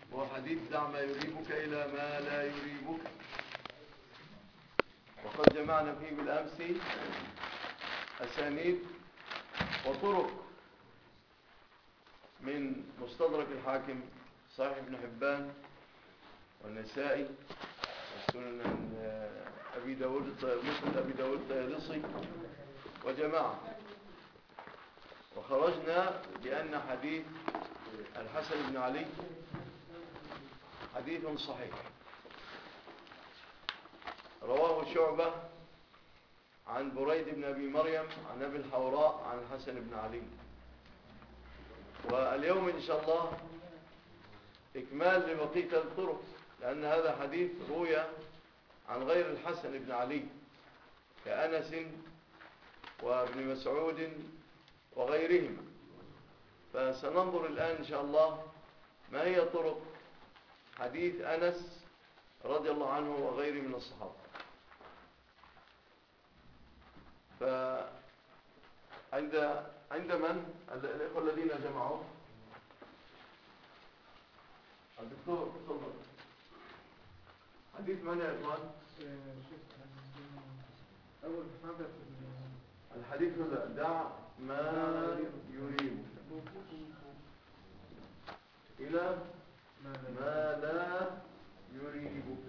وحديث دع ما يريبك إلى ما لا يريبك. وقد جمعنا فيه بالأمس أسانيد وطرق من مستدرك الحاكم، صحيح ابن حبان والنسائي والسنن أبي داود مسند أبي داود الطيالسي وجماعة، وخرجنا بأن حديث الحسن بن علي حديث صحيح رواه شعبة عن بريد بن أبي مريم عن أبي الحوراء عن الحسن بن علي. واليوم إن شاء الله إكمال لبقية الطرق، لأن هذا حديث روي عن غير الحسن بن علي كأنس وابن مسعود وغيرهما. فسننظر الآن إن شاء الله ما هي طرق حديث أنس رضي الله عنه وغيره من الصحابة. عند من الإخوة الذين جمعوا الدكتور تفضل. حديث من يا إخوان؟ أول حاجة الحديث دع ما يريب إلى ما لا يريبك.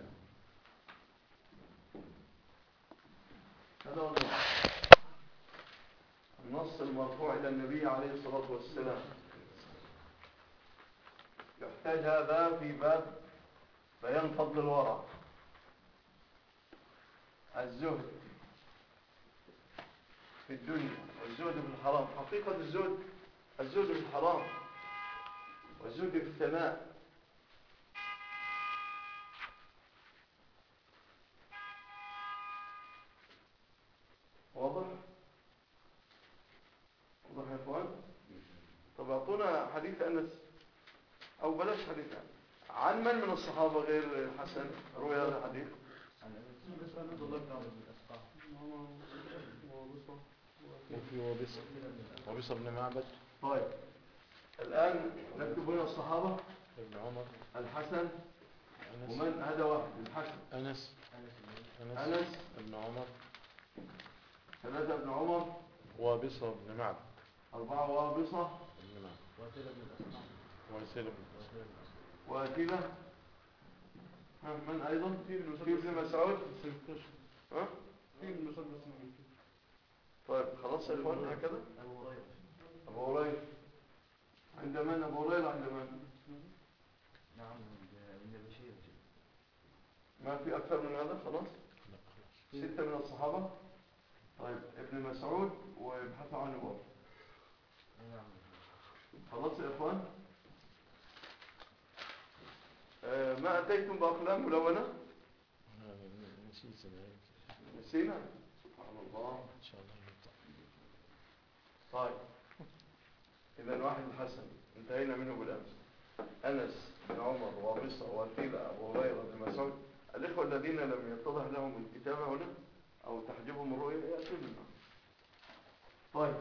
هذا هو النص المرفوع إلى النبي عليه الصلاة والسلام. يحتاج هذا في باب بيان فضل الورع، الزهد في الدنيا والزهد في الحرام. حقيقة الزهد في الحرام والزهد في الثناء. واضح يا اخوان؟ طب اعطونا حديث انس، او بلاش حديث انس، عن من الصحابه غير الحسن روي هذا الحديث؟ وفي وبصر بن معبد. طيب الان نكتب هنا الصحابه: ابن عمر، الحسن، ومن هذا واحد؟ الحسن، انس ابن عمر، ثلاثه ابن عمر، وبصر بن معبد، اربعه وابصه بن معبد، وسيل بن واتيله. من ايضا؟ في ابن مسعود. ها؟ في المسدس. طيب خلاص يا اخوان هكذا. ابو هريره عند من؟ ابو هريره عند من؟ نعم ابن بشير. ما في اكثر من هذا؟ خلاص ستة من الصحابة. طيب ابن مسعود وابحثوا عنه برضه. خلاص يا اخوان. ما اتيتم باقلام ملونة؟ نسينا. سبحان الله. ان شاء الله. طيب اذا واحد الحسن انتهينا منه بالامس. انس بن عمر وابصة وثيلة ابو هريرة بن مسعود. الاخوة الذين لم يتضح لهم الكتابة هنا او تحجبهم الرؤية ياتون لنا. طيب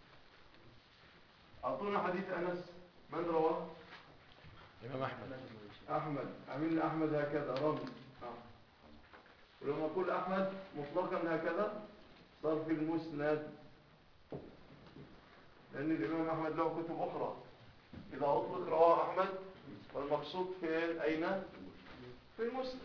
اعطونا حديث انس. من رواه؟ امام احمد. عمل احمد هكذا رمي. ولما اقول احمد مطلقا هكذا صار في المسند، لان الامام احمد له كتب اخرى. اذا اطلق رواه احمد فالمقصود في اين؟ في المسند.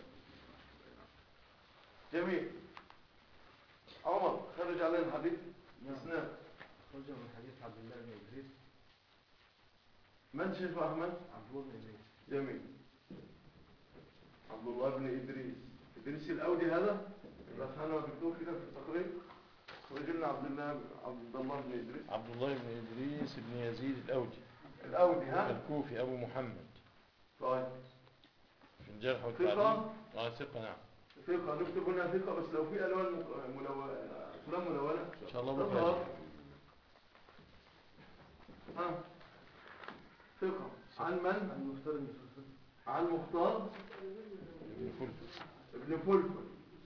جميل. عمر خرج علينا الحديث. اسناد. خرج من حديث عبد الله بن ادريس. من شيخ احمد؟ عبد الله بن ادريس. جميل. عبد الله بن ادريس الاودي هذا. يبقى احنا دكتور كده في التقرير خرج لنا عبد الله بن ادريس. عبد الله بن ادريس بن يزيد الاودي ها، الكوفي ابو محمد. طيب في الجرح والتعديل. ثقة نعم. ثقة. نكتب هنا ثقة، بس لو في ألوان أفلام ملونة إن شاء الله تظهر. ثقة. عن من؟ عن مختار ابن فلفل.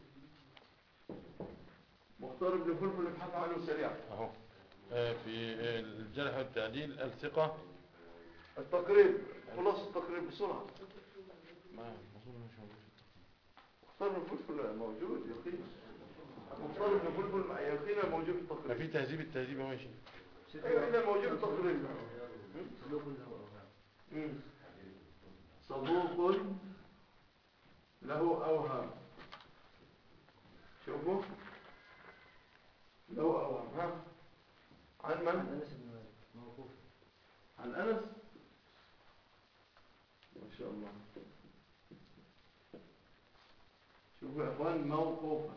مختار ابن فلفل ابحث عنه سريعا اهو. في الجرح والتعديل الثقة. التقريب خلاص التقرير بسرعة. ما أظن مش موجود. مختار بن فلفل موجود يقينا. مختار بن فلفل يقينا موجود في ما التقرير. في تهذيب التهذيب أهو ماشي. ايوه الا موجود في التقرير. صدوق له أوهام. صدوق له اوهام. شوفوا له اوهام. ها عن عن من؟ أنس بن مالك موقوف. عن انس. ما شاء الله. شوفوا يا اخوان موقوفا.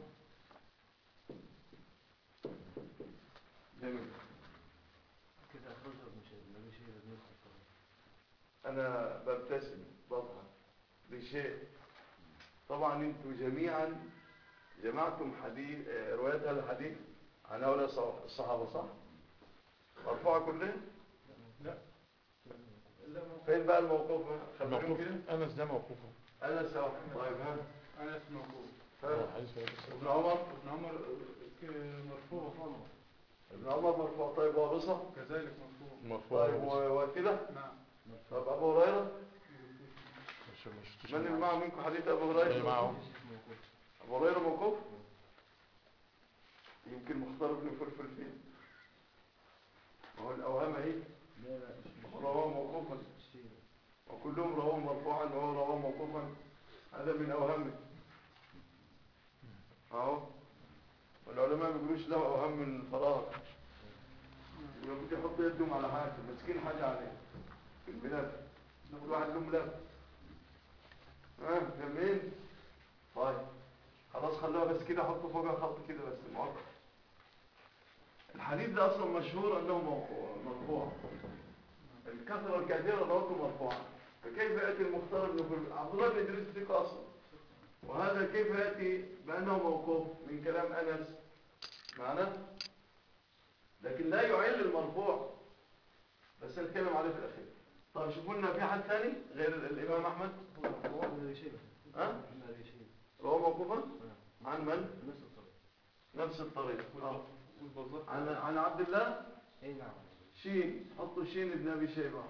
جميل. كذا أخرجه ابن أبي شيبة بن الخطاب. انا ببتسم بضحك لشيء. طبعا انتم جميعا جمعتم حديث روايات هذا الحديث عن هؤلاء الصحابه صح؟ مرفوعه كلها؟ لا. فين بقى الموقوف؟ خبرهم الموقوف كده. أنس ده موقوف. انا سوا. طيب ها أنس موقوف. هو حديث في القصة. ابن عمر. ابن عمر مرفوع. ابن عمر مرفوع. طيب وابصه كذلك مرفوع. مرفوع. طيب وكده. نعم. طب ابو هريره مش من اللي معه منكم حديث ابو اللي هريره؟ معه ابو هريره موقوف. يمكن مختار ابن فلفل فين؟ ما هو الاوهام اهي. لا لا رواه موقوفا الشيبة. وكلهم رواه مرفوعا وهو رواه موقوفا. هذا من اوهامه اهو. والعلماء ما بيقولوش له اوهام من فراغ. يقول بدي يحط يدهم على حاجه مسكين حاجه عليه في البلاد. كل واحد له ملف. ها جميل. طيب خلاص خلوها بس كده. حطوا فوقها خط كده بس مؤقت. الحديث ده اصلا مشهور انه مرفوع. الكثره الكثيره روته مرفوعه. فكيف ياتي المختار بن عبد الله بن ادريس ثقه اصلا. وهذا كيف ياتي بانه موقوف من كلام انس معنا. لكن لا يعل المرفوع. بس نتكلم عليه في الاخير. طيب شوفوا لنا في حد ثاني غير الامام احمد. هو ابن أبي شيبة. ها ابن أبي شيبة. رواه موقوفا عن من؟ نفس الطريق. نفس الطريق. والبزار. عن عبد الله أي نعم. شين. حطوا شين ابن ابي شيبه.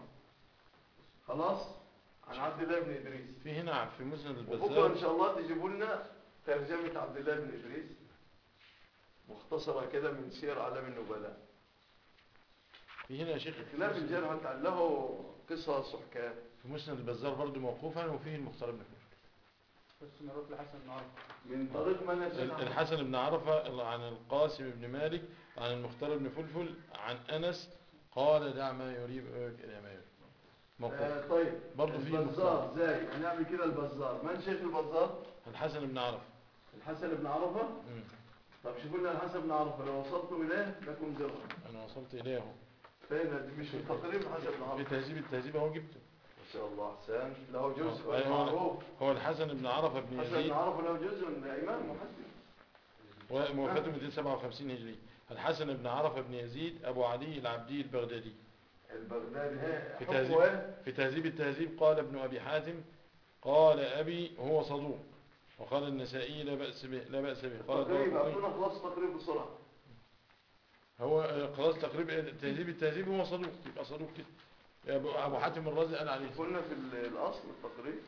خلاص. عن عبد الله بن ادريس. في هنا في مسند وبكره البزار. ان شاء الله تجيبوا لنا ترجمه عبد الله بن ادريس مختصره كده من سير اعلام النبلاء. في هنا يا شيخ خلاف الجرح له قصص وحكايات. في مسند البزار برضه موقوفا وفيه المختار بن فلفل. بس نروح لحسن النهارده. من طريق من يا شيخ؟ الحسن بن عرفة عن القاسم بن مالك عن المختار بن فلفل عن أنس قال دع ما يريب إلى ما يريب. موقوف. طيب برضه فيه البزار زي هنعمل كده. البزار من شيخ البزار؟ الحسن بن عرفة. الحسن بن عرفه. طب شوفوا لنا الحسن بن عرفه لو وصلتم اليه لكم درهم. أنا وصلت إليه اهو. فين مش في التقريب الحسن بن في عرفه؟ تهذيب التهذيب اهو جبته. ما شاء الله احسن. له جزء أيوة. معروف. هو الحسن بن عرفة بن الحسن بن يزيد عرفه له جزء امام محدث. وفاته 257 هجري. الحسن بن عرفة بن يزيد أبو علي العبدي البغدادي. البغدادي في حكمه تهذيب ايه؟ في تهذيب التهذيب قال ابن أبي حاتم قال أبي هو صدوق. وقال النسائي لا بأس به لا بأس به. قال تقريب الدارقطني اعطونا خلاص تقريب بسرعه. هو خلاص تقريبا تهذيب التهذيب هو صدوق يبقى صدوق كده. أبو حاتم الرازي قال عليه. قلنا في الاصل التقريب.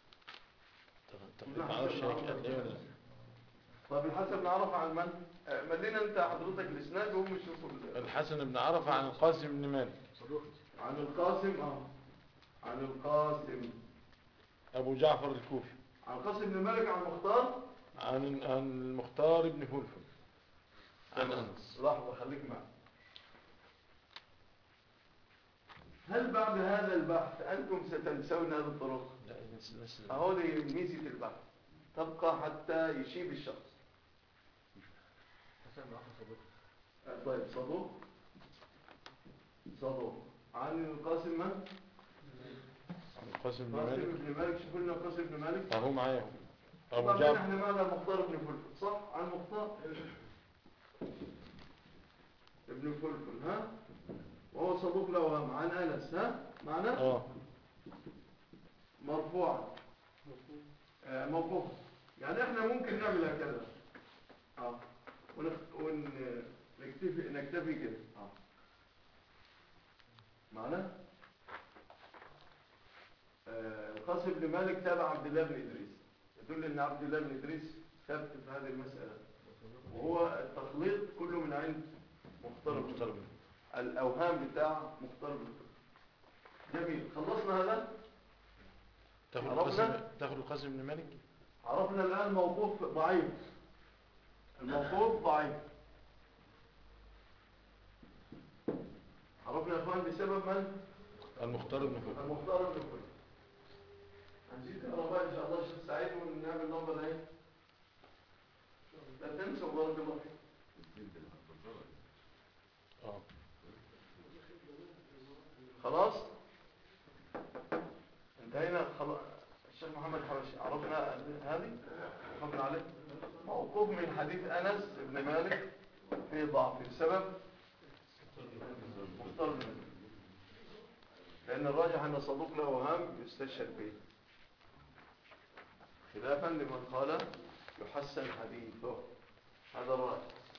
ما اعرفش هيك قال ايه ولا لا. طب الحسن بن عرفه عن من؟ ملينا انت حضرتك الاسناد وهم يشوفوا الحسن بن عرفة عن القاسم بن مالك. صدوق. عن القاسم عن القاسم أبو جعفر الكوفي. عن القاسم بن مالك عن المختار. عن المختار بن فلفل عن أنس. لحظه خليك معي. هل بعد هذا البحث انتم ستنسون هذه الطرق؟ لا اهو دي ميزه البحث. تبقى حتى يشيب الشخص. حسن بن عرفة صدوق. طيب صدوق عن القاسم من؟ عن القاسم بن قاسم مالك. بن مالك. شوفوا لنا قاسم بن مالك. أهو معايا أبو طبعا جعفر. احنا معنا المختار بن فلفل صح؟ عن المختار ابن فلفل. ها وهو صدوق له وهم. عن انس. ها معنا مرفوعا موقوفا. يعني احنا ممكن نعمل هكذا ونكتفي كده. معنا القاسم بن مالك تابع عبد الله بن إدريس، يدل أن عبد الله بن إدريس ثبت في هذه المسألة، وهو التخليط كله من عند مختار. الأوهام بتاع مختار. جميل، خلصنا هذا. تاخد القاسم بن مالك. عرفنا الآن موقوف ضعيف. الموقوف ضعيف. عرفنا يا اخوان بسبب من؟ المختار بن فلفل. المختار بن فلفل. هنزيد الرباء ان شاء الله الشيخ سعيد ونعمل نمبر ايه؟ لا تنسوا بارك الله فيك. خلاص انتهينا. خلاص الشيخ محمد حبشي عرفنا هذه حكمنا عليه. موقوف من حديث انس بن مالك في ضعف السبب مختار بن مالك، لان الراجح ان صدوق له وهام يستشهد به، خلافا لمن قال يحسن حديثه. هذا الراجح.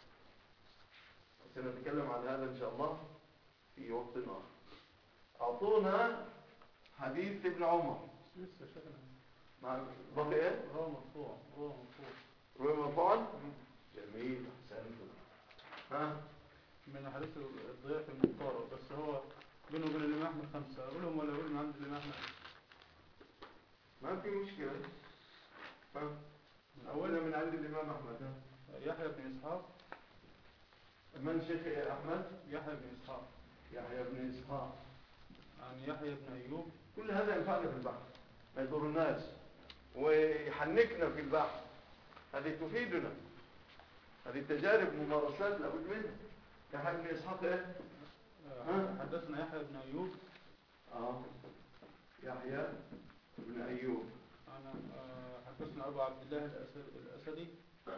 سنتكلم عن هذا ان شاء الله في وقت اخر. اعطونا حديث ابن عمر. لسه شكلها مع باقي ايه؟ رواه مرفوع. روي مرفوعا. جميل، احسنتم. ها من حديث الضياف المختار، بس هو بينه وبين الإمام أحمد 5. أقولهم ولا أقول من عند الإمام أحمد؟ ما في مشكلة. ها من أولنا أول من عند الإمام أحمد. ها يحيى بن إسحاق. من شيخ أحمد؟ يحيى بن إسحاق يحيى بن إسحاق عن يحيى بن أيوب. كل هذا ينفعنا في البحث، ما يضرناش ويحنكنا في البحث. هذه تفيدنا، هذه تجارب ممارسات لابد منها. يحيى بن إسحاق إيه؟ حدثنا يحيى بن أيوب. يحيى بن أيوب. أنا حدثنا أبو عبد الله الأسدي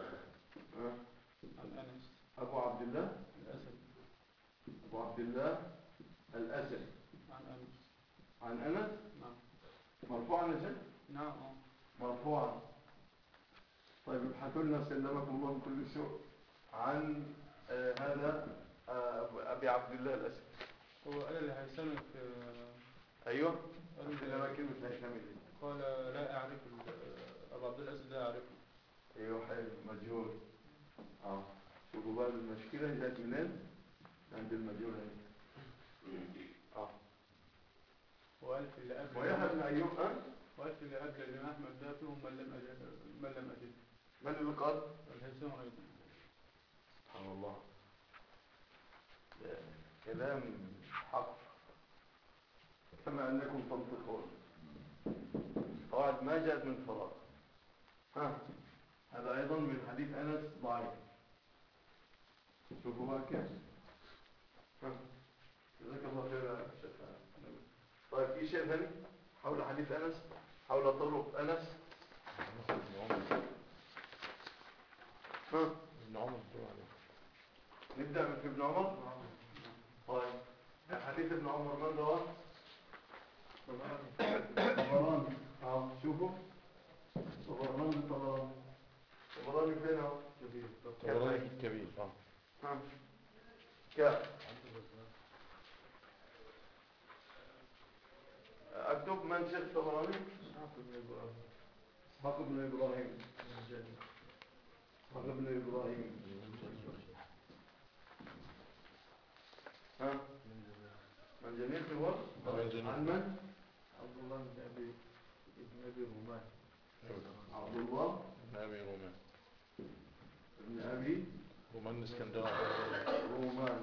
عن أنس. أبو عبد الله الأسدي. أبو عبد الله الأسدي عن أنس. عن أنس. نعم. مرفوعا يا شيخ؟ نعم. مرفوعا. طيب ابحثوا لنا سلمكم الله من كل سوء عن هذا أبي عبد الله الأسدي. هو قال اللي هيسلمك. أيوه. قال لما كلمة هيثمي دي. قال لا أعرف أبو عبد الله الأسدي، لا أعرفه. أيوه حلو، مجهول. شوفوا بقى المشكلة جات منين؟ عند المجهول هنا. وقال في اللي قبل ويحيى بن أيوب وقال في اللي قبل الإمام أحمد ده فيهم من لم أجد. من اللي قال؟ الهيثم أيضا. سبحان الله، كلام حق كما أنكم تنطقون. قواعد ما جاءت من فراغ. هذا أيضا من حديث أنس ضعيف. شوفوا بقى كيف. جزاك الله خير يا شيخ. طيب في شيء ثاني حول حديث أنس، حول طرق أنس؟ ابن عمر. نبدأ في ابن عمر. طيب حديث ابن عمر من رواه؟ طبراني. شوفوا طبراني فين اهو؟ طبراني في الكبير. كاف. اكتب من شيخ طبراني؟ اسحاق بن ابراهيم. من جميل في الوقت. عن من؟ عبد الله بن أبي رومان. عبد الله بن أبي رومان. بن أبي رومان الاسكندراني. رومان.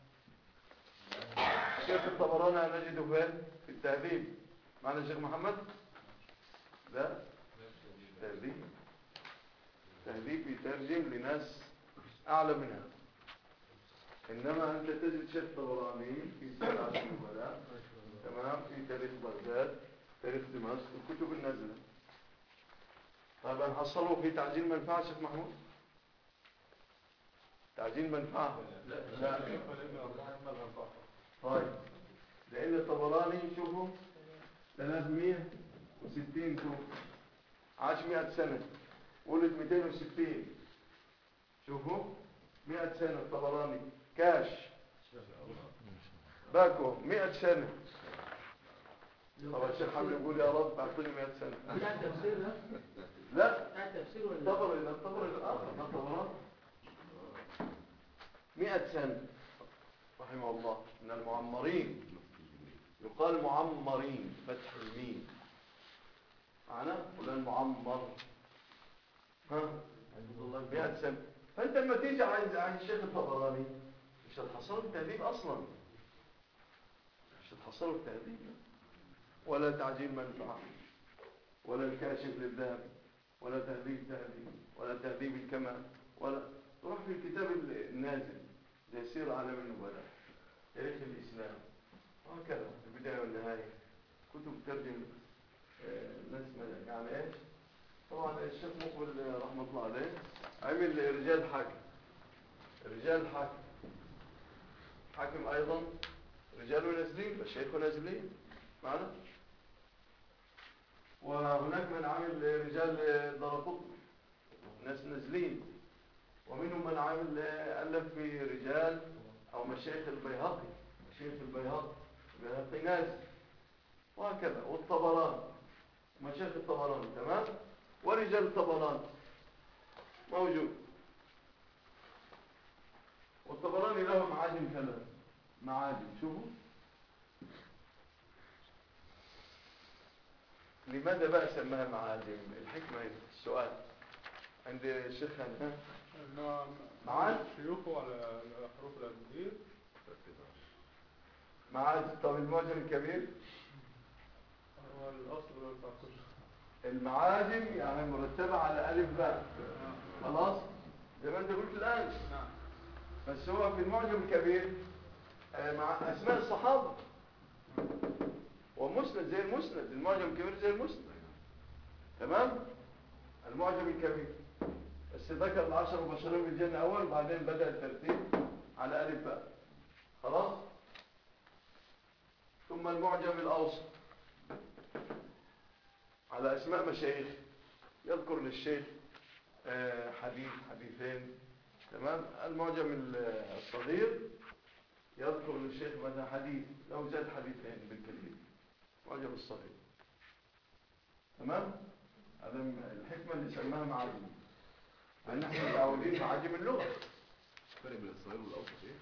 كيف الطبراني نجده فين؟ في التهذيب. معنا الشيخ محمد؟ لا، تهذيب يترجم لناس أعلى منها. إنما أنت تجد شيخ طبراني في سير النبلاء، تمام، في تاريخ بغداد، تاريخ دمشق، الكتب النازلة. طيب هنحصله في تعجيل منفعة شيخ محمود؟ تعجيل منفعة؟ لا. طيب لأن الطبراني شوفوا 360 توفي، عاش 100 سنة، ولد 260. شوفوا 100 سنة الطبراني. كاش باكو 100 سنة، طبعا الشيخ حمد يقول يا رب اعطيني 100 سنة. بتاع التفسير ده؟ لا بتاع التفسير ولا؟ الطبري الآخر ما طبران 100 سنة رحمه الله، من المعمرين، يقال معمرين فتح الميم معنا فلان معمر. ها 100 سنة. فانت لما تيجي عن الشيخ الطبراني مش هتحصله التهذيب اصلا، مش هتحصله التهذيب ولا تعجيل منفعة ولا الكاشف للذهب ولا تهذيب ولا تهذيب الكمال، ولا تروح في الكتاب النازل زي سير أعلام النبلاء، تاريخ الإسلام وهكذا، البداية والنهاية، كتب ترجم ناس يعني ايش. طبعا الشيخ مقبل رحمة الله عليه عمل رجال حاكم، رجال حاكم أيضا رجال نازلين والشيخ نازلين معنا. وهناك من عمل رجال دارقطني ناس نازلين، ومنهم من عمل ألف في رجال أو مشايخ البيهقي، مشايخ البيهقي نازل وهكذا، والطبراني مشايخ الطبراني تمام، ورجال الطبراني موجود. والطبراني له معاجم ثلاث معاجم. شوفوا لماذا بقى سماها معاجم؟ الحكمة هنا السؤال عند الشيخ هنا. معاجم شيوخه على حروف الأبجدية. معاجم. طب المعجم الكبير هو الأصل بتاع كله. المعاجم يعني مرتبة على ألف باء، خلاص زي ما انت قلت الآن. نعم. بس هو في المعجم الكبير مع أسماء الصحابة ومسند زي المسند، المعجم الكبير زي المسند تمام. المعجم الكبير بس ذكر العشر مبشرين بالجنة أول، وبعدين بدأ الترتيب على ألف باء، خلاص. ثم المعجم الأوسط على أسماء مشايخ، يذكر للشيخ حديث حديثين تمام. المعجم الصغير يذكر للشيخ مثلا حديث لو زاد حديثين بالكثير، معجم الصغير تمام. هذا الحكمة اللي سماها معاجم، لأن احنا متعودين معاجم اللغة. الفرق بين الصغير والأوسط ايه؟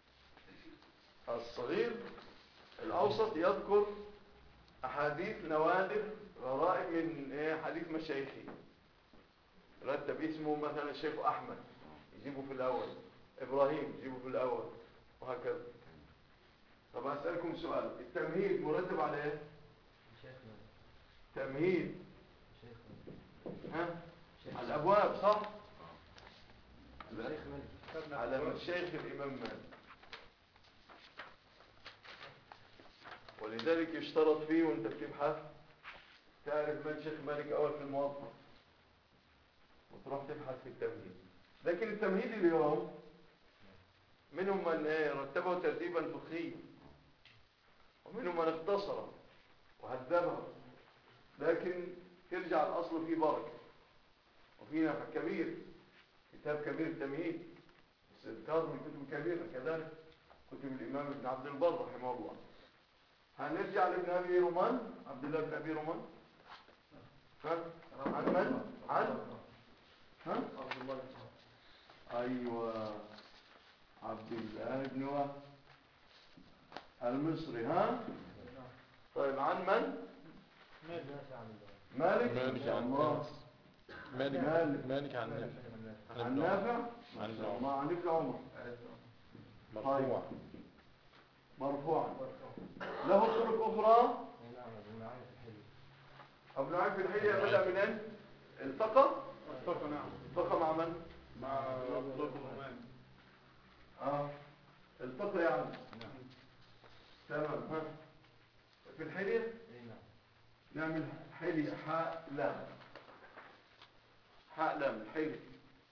الصغير الأوسط يذكر أحاديث نوادر غرائب من حديث مشايخي، رتب اسمه مثلا الشيخ أحمد يجيبه في الأول، إبراهيم يجيبه في الأول وهكذا. طب أسألكم سؤال، التمهيد مرتب على ايه؟ شيخنا. تمهيد شيخنا. ها؟ على الأبواب صح؟ الشيخ مالك. على مشايخ الإمام مالك، ولذلك يشترط فيه وانت بتبحث تعرف من شيخ مالك أول في الموظف وتروح تبحث في التمهيد. لكن التمهيد اليوم منهم من رتبه ترتيبا فقهيا، ومنهم من اختصر وهذبه، لكن ترجع الأصل فيه بركة وفيه نفع كبير. كتاب كبير التمهيد استذكار من كتب كبيرة، كذلك كتب الإمام ابن عبد البر رحمه الله. هنرجع لابن أبي رومان، عبد الله بن أبي رومان. ها؟ عن من؟ عن؟ ها؟ عبد الله. أيوة عبد الله بن وهب المصري. ها؟ طيب عن من؟ مالك. مالك عن الله. مالك عن نافع. عن نافع عن ابن الله، عمر عن ابن عمر مرفوع. مرفوعا. له طرق أخرى. نعم ابن عين في الحلي. ابن عين في الحلية بدأ منين؟ التقى نعم. التقى مع من؟ مع عبد الله بن رومان. التقى يعني نعم. تمام. ها في الحلية اي نعم. نعمل حلية حاء لام، حاء لام الحلية.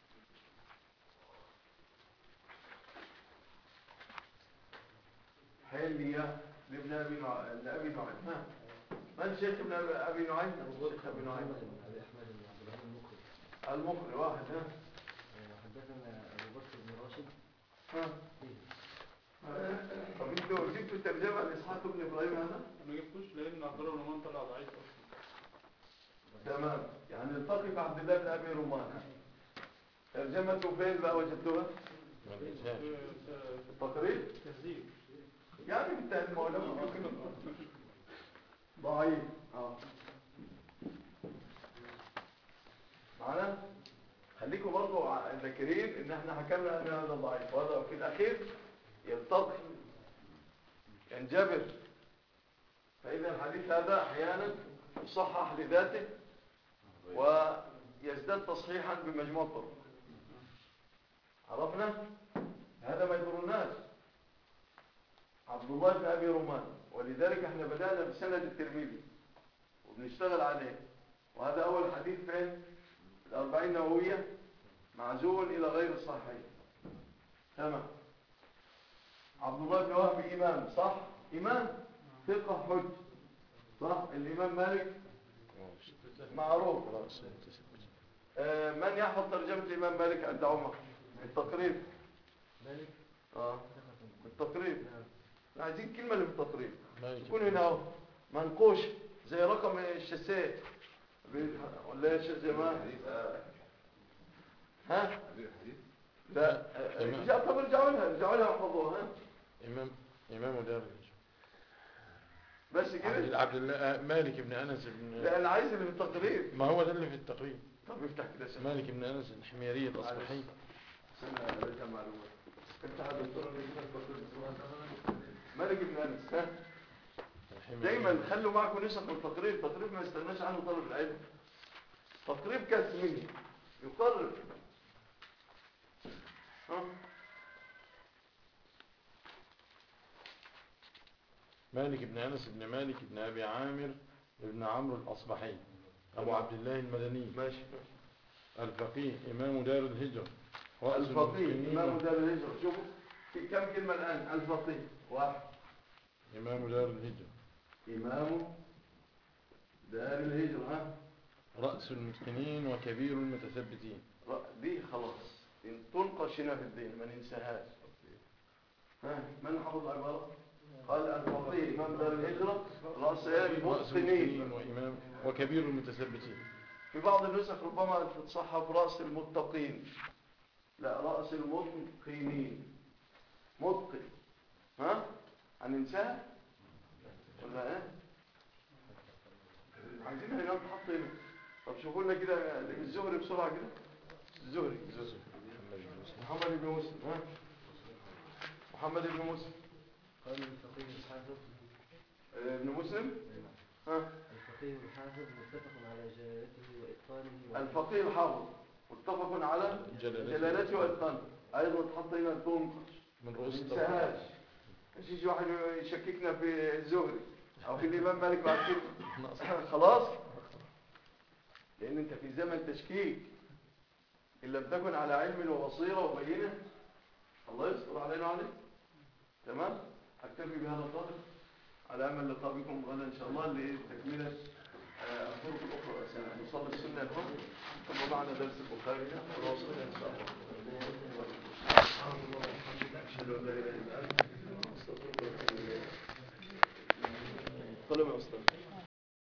حلية لابن أبي نعيم. ها من شيخ ابن أبي نعيم؟ شيخ أبي نعيم ابي احمد بن عبد الرحمن المقري. المقري واحد. ها حدثنا ابو بكر بن راشد. ها فيه. طب انتوا جبتوا الترجمة لإسحاق بن إبراهيم هذا؟ ما جبتوش لان عبد الله بن رومان طلع ضعيف اصلا. تمام، يعني نلتقي بعبد الله بن أبي رومان. ترجمته فين بقى وجدتوها؟ ما لقيتهاش. التقريب؟ تهذيب. يعني بالتالي المولى ممكن ضعيف. معنا؟ خليكم برضو ذاكرين ان احنا حكمنا ان هذا ضعيف، وهذا في الاخير يلتقي ينجبر. فاذا الحديث هذا احيانا يصحح لذاته ويزداد تصحيحا بمجموع الطرق. عرفنا؟ هذا ما يضرناش. عبد الله بن ابي رومان، ولذلك احنا بدأنا بسند الترمذي وبنشتغل عليه، وهذا اول حديث فين؟ الأربعين نووية معزول إلى غير الصحيحين. تمام. عبد الله بن وهب إمام، صح؟ إمام ثقة حج، صح؟ الإمام مالك معروف. من يحفظ ترجمة الإمام مالك عند عمر؟ التقريب. مالك التقريب. عايزين كلمة للتقريب تكون مالك هنا اهو منقوش زي رقم الشاسيه ولا ايش يا جماعه؟ ها؟ لا طب ارجعوا لها واحفظوها. ها؟ إمام دار بس كده. عبد الله مالك بن أنس بن. لا انا عايز اللي في التقريب. ما هو ده اللي في التقريب. طب افتح كده شوف. مالك بن أنس الحميري الأصبحي. استنى ارجع معلومات. افتح الدكتور مالك بن انس. ها؟ دايما خلوا معكم نسخ من التقريب. التقريب ما يستغناش عنه طالب العلم. تقريب كاسمه يقرب. مالك بن أنس بن مالك بن أبي عامر بن عمرو الأصبحي أبو عبد الله المدني. ماشي. الفقيه إمام دار الهجرة. الفقيه إمام دار الهجرة. شوفوا في كم كلمة الآن؟ الفقيه واحد. إمام دار الهجرة. إمام دار الهجرة. ها؟ رأس المتقنين وكبير المتثبتين. دي خلاص تنقش هنا في الدين ما ننساهاش. ها؟ من حفظ العبارة؟ قال الفقيه إمام دار الهجرة رأس المتقنين وإمام وكبير المتثبتين. في بعض النسخ ربما تتصحف رأس المتقين. لا، رأس المتقنين. متقن. ها؟ هننساها؟ ولا ايه؟ عايزينها هنا تحط هنا. طب شوفوا لنا كده الزهري بسرعة كده. الزهري محمد بن مسلم. ها؟ محمد بن مسلم. قال الفقيه الحافظ ابن مسلم. ها؟ الفقيه الحافظ متفق على جلالته وإتقانه. الفقيه الحافظ متفق على جلالته وإتقانه. أيضا تحط هنا تنقش من رؤوس الطبقات. مش يجي واحد يشككنا في الزهري أو في الإمام مالك بعد كده. خلاص؟ لأن أنت في زمن تشكيك. إن لم تكن على علم وبصيرة وبينة الله يستر علينا عليك. تمام؟ أكتفي بهذا القدر على أمل لقاء بكم غدا إن شاء الله لتكملة الطرق الأخرى. سنصلي السنة اليوم ثم معنا درس البخاري ونواصلها إن شاء الله. أشهد أن لا إله إلا أنت أستغفرك وأتوب إليك. طلب يا أستاذ.